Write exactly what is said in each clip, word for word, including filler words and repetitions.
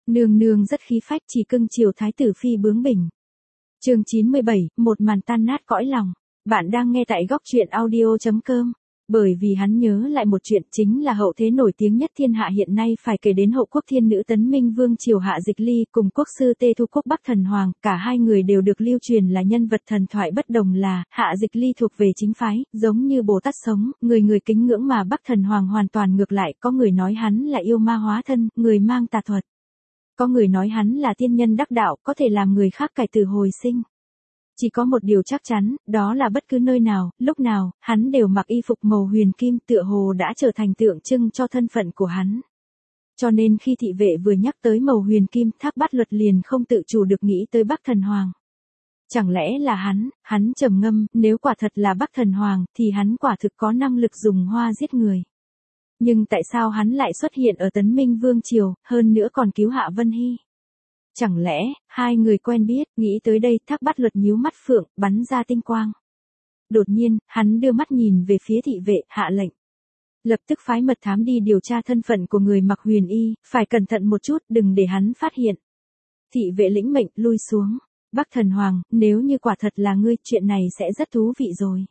Nương nương rất khí phách chỉ cưng chiều thái tử phi bướng bỉnh. Chương chín mươi bảy, một màn tan nát cõi lòng. Bạn đang nghe tại góc truyện audio chấm com. Bởi vì hắn nhớ lại một chuyện, chính là hậu thế nổi tiếng nhất thiên hạ hiện nay phải kể đến hậu quốc thiên nữ Tấn Minh Vương triều Hạ Dịch Ly cùng quốc sư Tê Thu Quốc Bắc Thần Hoàng, cả hai người đều được lưu truyền là nhân vật thần thoại bất đồng là, Hạ Dịch Ly thuộc về chính phái, giống như Bồ Tát sống, người người kính ngưỡng mà Bắc Thần Hoàng hoàn toàn ngược lại, có người nói hắn là yêu ma hóa thân, người mang tà thuật. Có người nói hắn là tiên nhân đắc đạo, có thể làm người khác cải tử hồi sinh. Chỉ có một điều chắc chắn, đó là bất cứ nơi nào, lúc nào, hắn đều mặc y phục màu huyền kim tựa hồ đã trở thành tượng trưng cho thân phận của hắn. Cho nên khi thị vệ vừa nhắc tới màu huyền kim, Thác Bát Luật liền không tự chủ được nghĩ tới Bắc Thần Hoàng. Chẳng lẽ là hắn, hắn trầm ngâm, nếu quả thật là Bắc Thần Hoàng, thì hắn quả thực có năng lực dùng hoa giết người. Nhưng tại sao hắn lại xuất hiện ở Tấn Minh Vương triều, hơn nữa còn cứu Hạ Vân Hy? Chẳng lẽ, hai người quen biết, nghĩ tới đây, Thác Bát Luật nhíu mắt phượng, bắn ra tinh quang. Đột nhiên, hắn đưa mắt nhìn về phía thị vệ, hạ lệnh. Lập tức phái mật thám đi điều tra thân phận của người mặc huyền y, phải cẩn thận một chút, đừng để hắn phát hiện. Thị vệ lĩnh mệnh, lui xuống. Bắc Thần Hoàng, nếu như quả thật là ngươi, chuyện này sẽ rất thú vị rồi.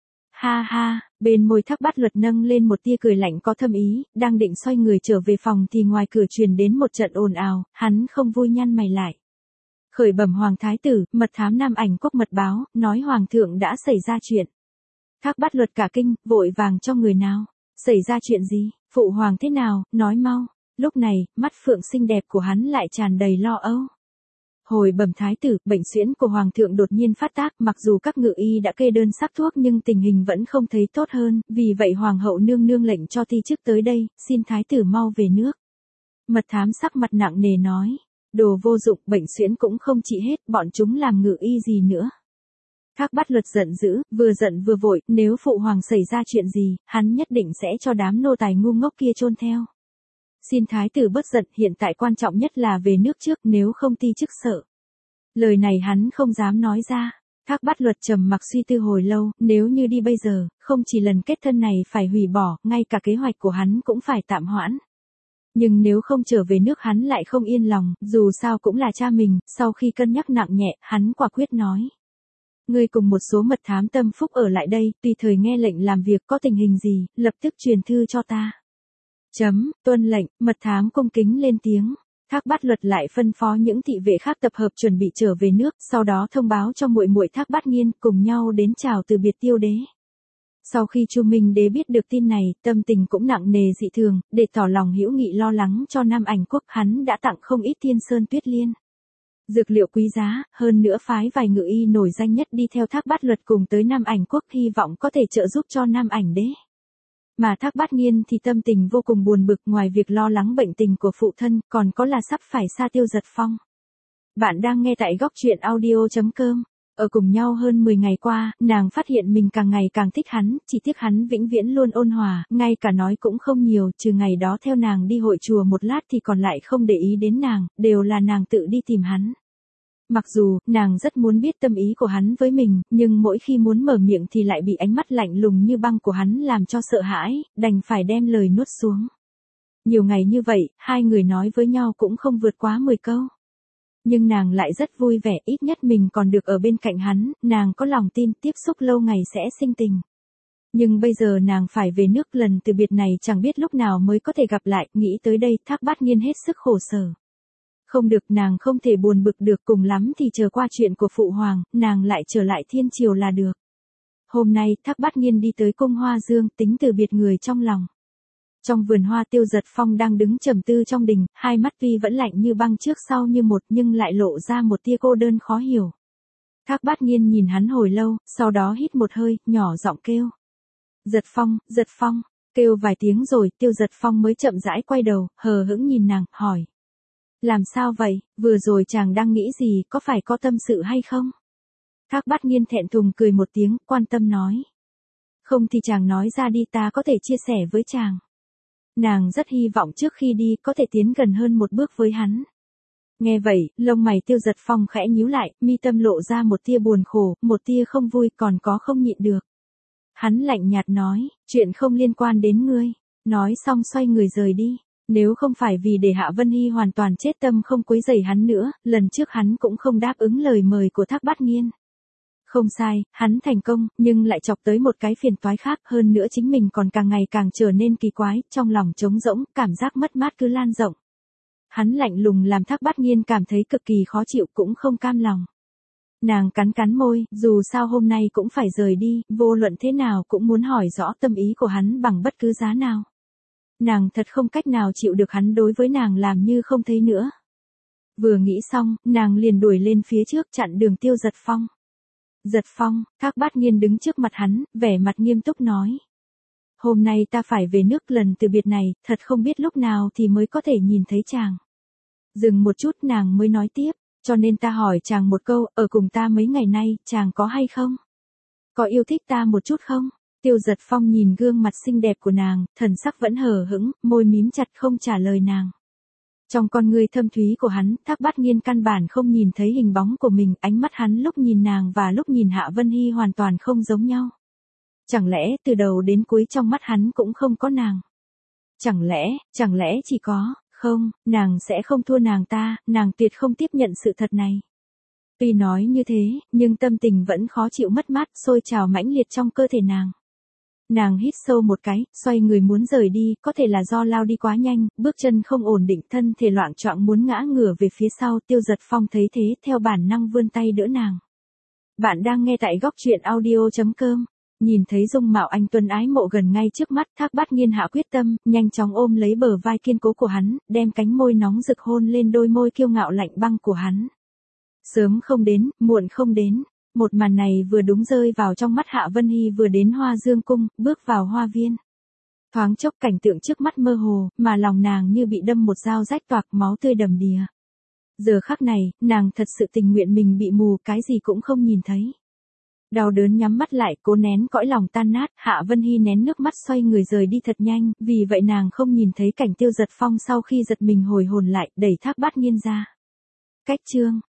Ha ha, bên môi Thác Bát Luật nâng lên một tia cười lạnh có thâm ý, đang định xoay người trở về phòng thì ngoài cửa truyền đến một trận ồn ào, hắn không vui nhăn mày lại. Khởi bẩm Hoàng Thái tử, mật thám Nam Ảnh Quốc mật báo, nói Hoàng thượng đã xảy ra chuyện. Thác Bát Luật cả kinh, vội vàng cho người nào. Xảy ra chuyện gì, phụ hoàng thế nào, nói mau. Lúc này, mắt phượng xinh đẹp của hắn lại tràn đầy lo âu. Hồi bẩm thái tử, bệnh suyễn của hoàng thượng đột nhiên phát tác, mặc dù các ngự y đã kê đơn sắc thuốc nhưng tình hình vẫn không thấy tốt hơn, vì vậy hoàng hậu nương nương lệnh cho ti chức tới đây, xin thái tử mau về nước. Mật thám sắc mặt nặng nề nói, đồ vô dụng, bệnh suyễn cũng không trị hết, bọn chúng làm ngự y gì nữa. Thác Bát Luật giận dữ, vừa giận vừa vội, nếu phụ hoàng xảy ra chuyện gì, hắn nhất định sẽ cho đám nô tài ngu ngốc kia chôn theo. Xin thái tử bớt giận, hiện tại quan trọng nhất là về nước trước, nếu không ti chức sợ. Lời này hắn không dám nói ra. Thác Bát Luật trầm mặc suy tư hồi lâu, nếu như đi bây giờ, không chỉ lần kết thân này phải hủy bỏ, ngay cả kế hoạch của hắn cũng phải tạm hoãn. Nhưng nếu không trở về nước hắn lại không yên lòng, dù sao cũng là cha mình, sau khi cân nhắc nặng nhẹ, hắn quả quyết nói. Ngươi cùng một số mật thám tâm phúc ở lại đây, tùy thời nghe lệnh làm việc, có tình hình gì, lập tức truyền thư cho ta. Chấm, tuân lệnh, mật thám cung kính lên tiếng. Thác Bát Luật lại phân phó những thị vệ khác tập hợp chuẩn bị trở về nước, sau đó thông báo cho muội muội Thác Bát Nghiên cùng nhau đến chào từ biệt Tiêu đế. Sau khi Chu Minh đế biết được tin này, tâm tình cũng nặng nề dị thường, để tỏ lòng hữu nghị lo lắng cho Nam Ảnh Quốc, hắn đã tặng không ít Thiên Sơn Tuyết Liên. Dược liệu quý giá, hơn nữa phái vài ngự y nổi danh nhất đi theo Thác Bát Luật cùng tới Nam Ảnh Quốc, hy vọng có thể trợ giúp cho Nam Ảnh đế. Mà Thác Bát Nghiên thì tâm tình vô cùng buồn bực, ngoài việc lo lắng bệnh tình của phụ thân, còn có là sắp phải xa Tiêu Giật Phong. Bạn đang nghe tại góc truyện audio chấm com. Ở cùng nhau hơn mười ngày qua, nàng phát hiện mình càng ngày càng thích hắn, chỉ tiếc hắn vĩnh viễn luôn ôn hòa, ngay cả nói cũng không nhiều, trừ ngày đó theo nàng đi hội chùa một lát thì còn lại không để ý đến nàng, đều là nàng tự đi tìm hắn. Mặc dù, nàng rất muốn biết tâm ý của hắn với mình, nhưng mỗi khi muốn mở miệng thì lại bị ánh mắt lạnh lùng như băng của hắn làm cho sợ hãi, đành phải đem lời nuốt xuống. Nhiều ngày như vậy, hai người nói với nhau cũng không vượt quá mười câu. Nhưng nàng lại rất vui vẻ, ít nhất mình còn được ở bên cạnh hắn, nàng có lòng tin tiếp xúc lâu ngày sẽ sinh tình. Nhưng bây giờ nàng phải về nước, lần từ biệt này chẳng biết lúc nào mới có thể gặp lại, nghĩ tới đây Thác Bát Nghiên hết sức khổ sở. Không được, nàng không thể buồn bực được, cùng lắm thì chờ qua chuyện của phụ hoàng, nàng lại trở lại thiên triều là được. Hôm nay, Thác Bát Nghiên đi tới cung Hoa Dương, tính từ biệt người trong lòng. Trong vườn hoa, Tiêu Giật Phong đang đứng trầm tư trong đình, hai mắt tuy vẫn lạnh như băng trước sau như một nhưng lại lộ ra một tia cô đơn khó hiểu. Thác Bát Nghiên nhìn hắn hồi lâu, sau đó hít một hơi, nhỏ giọng kêu. Giật Phong, Giật Phong, kêu vài tiếng rồi, Tiêu Giật Phong mới chậm rãi quay đầu, hờ hững nhìn nàng, hỏi. Làm sao vậy, vừa rồi chàng đang nghĩ gì, có phải có tâm sự hay không? Thác Bát Nghiên thẹn thùng cười một tiếng, quan tâm nói. Không thì chàng nói ra đi, ta có thể chia sẻ với chàng. Nàng rất hy vọng trước khi đi có thể tiến gần hơn một bước với hắn. Nghe vậy, lông mày Tiêu Giật Phong khẽ nhíu lại, mi tâm lộ ra một tia buồn khổ, một tia không vui, còn có không nhịn được. Hắn lạnh nhạt nói, chuyện không liên quan đến ngươi. Nói xong xoay người rời đi. Nếu không phải vì để Hạ Vân Hy hoàn toàn chết tâm không quấy rầy hắn nữa, lần trước hắn cũng không đáp ứng lời mời của Thác Bát Nghiên. Không sai, hắn thành công, nhưng lại chọc tới một cái phiền toái khác, hơn nữa chính mình còn càng ngày càng trở nên kỳ quái, trong lòng trống rỗng, cảm giác mất mát cứ lan rộng. Hắn lạnh lùng làm Thác Bát Nghiên cảm thấy cực kỳ khó chịu cũng không cam lòng. Nàng cắn cắn môi, dù sao hôm nay cũng phải rời đi, vô luận thế nào cũng muốn hỏi rõ tâm ý của hắn bằng bất cứ giá nào. Nàng thật không cách nào chịu được hắn đối với nàng làm như không thấy nữa. Vừa nghĩ xong, nàng liền đuổi lên phía trước chặn đường Tiêu Giật Phong. Giật Phong, Thác Bát Nghiên đứng trước mặt hắn, vẻ mặt nghiêm túc nói. Hôm nay ta phải về nước, lần từ biệt này, thật không biết lúc nào thì mới có thể nhìn thấy chàng. Dừng một chút nàng mới nói tiếp, cho nên ta hỏi chàng một câu, ở cùng ta mấy ngày nay, chàng có hay không? Có yêu thích ta một chút không? Tiêu Giật Phong nhìn gương mặt xinh đẹp của nàng, thần sắc vẫn hờ hững, môi mím chặt không trả lời nàng. Trong con ngươi thâm thúy của hắn, Thác Bát Nghiên căn bản không nhìn thấy hình bóng của mình, ánh mắt hắn lúc nhìn nàng và lúc nhìn Hạ Vân Hy hoàn toàn không giống nhau. Chẳng lẽ từ đầu đến cuối trong mắt hắn cũng không có nàng? Chẳng lẽ, chẳng lẽ chỉ có, không, nàng sẽ không thua nàng ta, nàng tuyệt không tiếp nhận sự thật này. Tuy nói như thế, nhưng tâm tình vẫn khó chịu mất mát, sôi trào mãnh liệt trong cơ thể nàng. Nàng hít sâu một cái, xoay người muốn rời đi, có thể là do lao đi quá nhanh, bước chân không ổn định, thân thể loạng choạng muốn ngã ngửa về phía sau. Tiêu Giật Phong thấy thế, theo bản năng vươn tay đỡ nàng. Bạn đang nghe tại góc truyện audio chấm com. Nhìn thấy dung mạo anh tuấn ái mộ gần ngay trước mắt, Thác Bát Nghiên hạ quyết tâm, nhanh chóng ôm lấy bờ vai kiên cố của hắn, đem cánh môi nóng rực hôn lên đôi môi kiêu ngạo lạnh băng của hắn. Sớm không đến, muộn không đến. Một màn này vừa đúng rơi vào trong mắt Hạ Vân Hy vừa đến Hoa Dương Cung, bước vào hoa viên. Thoáng chốc cảnh tượng trước mắt mơ hồ, mà lòng nàng như bị đâm một dao rách toạc, máu tươi đầm đìa. Giờ khắc này, nàng thật sự tình nguyện mình bị mù, cái gì cũng không nhìn thấy. Đau đớn nhắm mắt lại, cố nén cõi lòng tan nát, Hạ Vân Hy nén nước mắt xoay người rời đi thật nhanh, vì vậy nàng không nhìn thấy cảnh Tiêu Giật Phong sau khi giật mình hồi hồn lại, đẩy Thác Bát Nghiên ra. Cách chương